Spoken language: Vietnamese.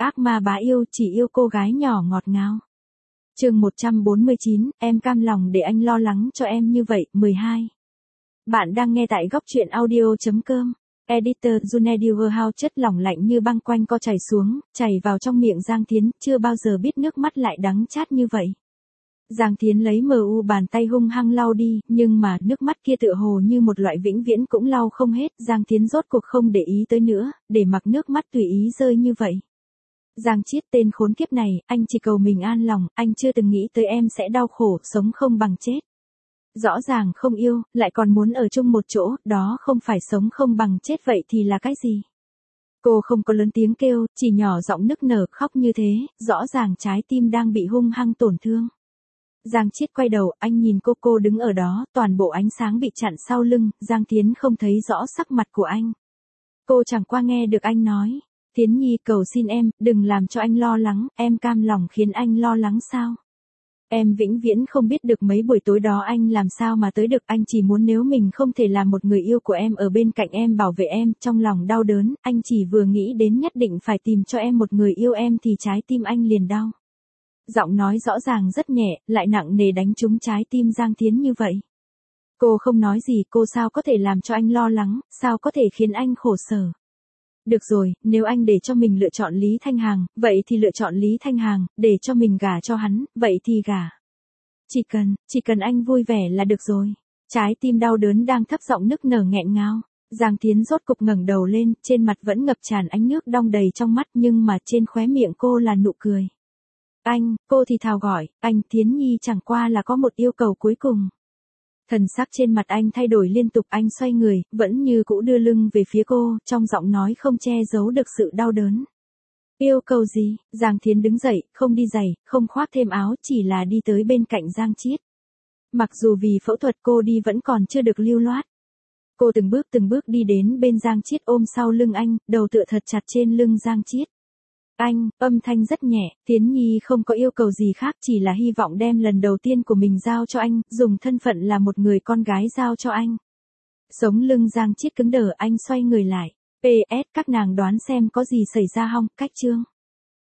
ác ma bá yêu chỉ yêu cô gái nhỏ ngọt ngào. Chương 149, em cam lòng để anh lo lắng cho em như vậy, 12. Bạn đang nghe tại góc truyện audio.com. Editor Junediger House chất lỏng lạnh như băng quanh co chảy xuống, chảy vào trong miệng Giang Thiến, chưa bao giờ biết nước mắt lại đắng chát như vậy. Giang Thiến lấy MU bàn tay hung hăng lau đi, nhưng mà nước mắt kia tựa hồ như một loại vĩnh viễn cũng lau không hết. Giang Thiến rốt cuộc không để ý tới nữa, để mặc nước mắt tùy ý rơi như vậy. Giang Chiết, tên khốn kiếp này, anh chỉ cầu mình an lòng, anh chưa từng nghĩ tới em sẽ đau khổ, sống không bằng chết. Rõ ràng không yêu, lại còn muốn ở chung một chỗ, đó không phải sống không bằng chết vậy thì là cái gì? Cô không có lớn tiếng kêu, chỉ nhỏ giọng nức nở khóc như thế, rõ ràng trái tim đang bị hung hăng tổn thương. Giang Chiết quay đầu, anh nhìn cô đứng ở đó, toàn bộ ánh sáng bị chặn sau lưng, Giang Thiến không thấy rõ sắc mặt của anh. Cô chẳng qua nghe được anh nói, Thiến Nhi cầu xin em, đừng làm cho anh lo lắng, em cam lòng khiến anh lo lắng sao? Em vĩnh viễn không biết được mấy buổi tối đó anh làm sao mà tới được, anh chỉ muốn nếu mình không thể làm một người yêu của em ở bên cạnh em bảo vệ em, trong lòng đau đớn, anh chỉ vừa nghĩ đến nhất định phải tìm cho em một người yêu em thì trái tim anh liền đau. Giọng nói rõ ràng rất nhẹ, lại nặng nề đánh trúng trái tim Giang Thiến như vậy. Cô không nói gì, cô sao có thể làm cho anh lo lắng, sao có thể khiến anh khổ sở. Được rồi, nếu anh để cho mình lựa chọn Lý Thanh Hàng, vậy thì lựa chọn Lý Thanh Hàng, để cho mình gả cho hắn, vậy thì gả. Chỉ cần anh vui vẻ là được rồi. Trái tim đau đớn đang thấp giọng nức nở nghẹn ngào. Giang Thiến rốt cục ngẩng đầu lên, trên mặt vẫn ngập tràn ánh nước đong đầy trong mắt nhưng mà trên khóe miệng cô là nụ cười. Anh, cô thì thào gọi, anh Thiến Nhi chẳng qua là có một yêu cầu cuối cùng. Thần sắc trên mặt anh thay đổi liên tục, anh xoay người, vẫn như cũ đưa lưng về phía cô, trong giọng nói không che giấu được sự đau đớn. Yêu cầu gì? Giang Thiến đứng dậy, không đi giày, không khoác thêm áo, chỉ là đi tới bên cạnh Giang Chiết. Mặc dù vì phẫu thuật cô đi vẫn còn chưa được lưu loát. Cô từng bước đi đến bên Giang Chiết ôm sau lưng anh, đầu tựa thật chặt trên lưng Giang Chiết. Anh, âm thanh rất nhẹ, Thiến Nhi không có yêu cầu gì khác, chỉ là hy vọng đem lần đầu tiên của mình giao cho anh, dùng thân phận là một người con gái giao cho anh. Sống lưng Giang Chiết cứng đờ, anh xoay người lại. PS, các nàng đoán xem có gì xảy ra không, cách chương.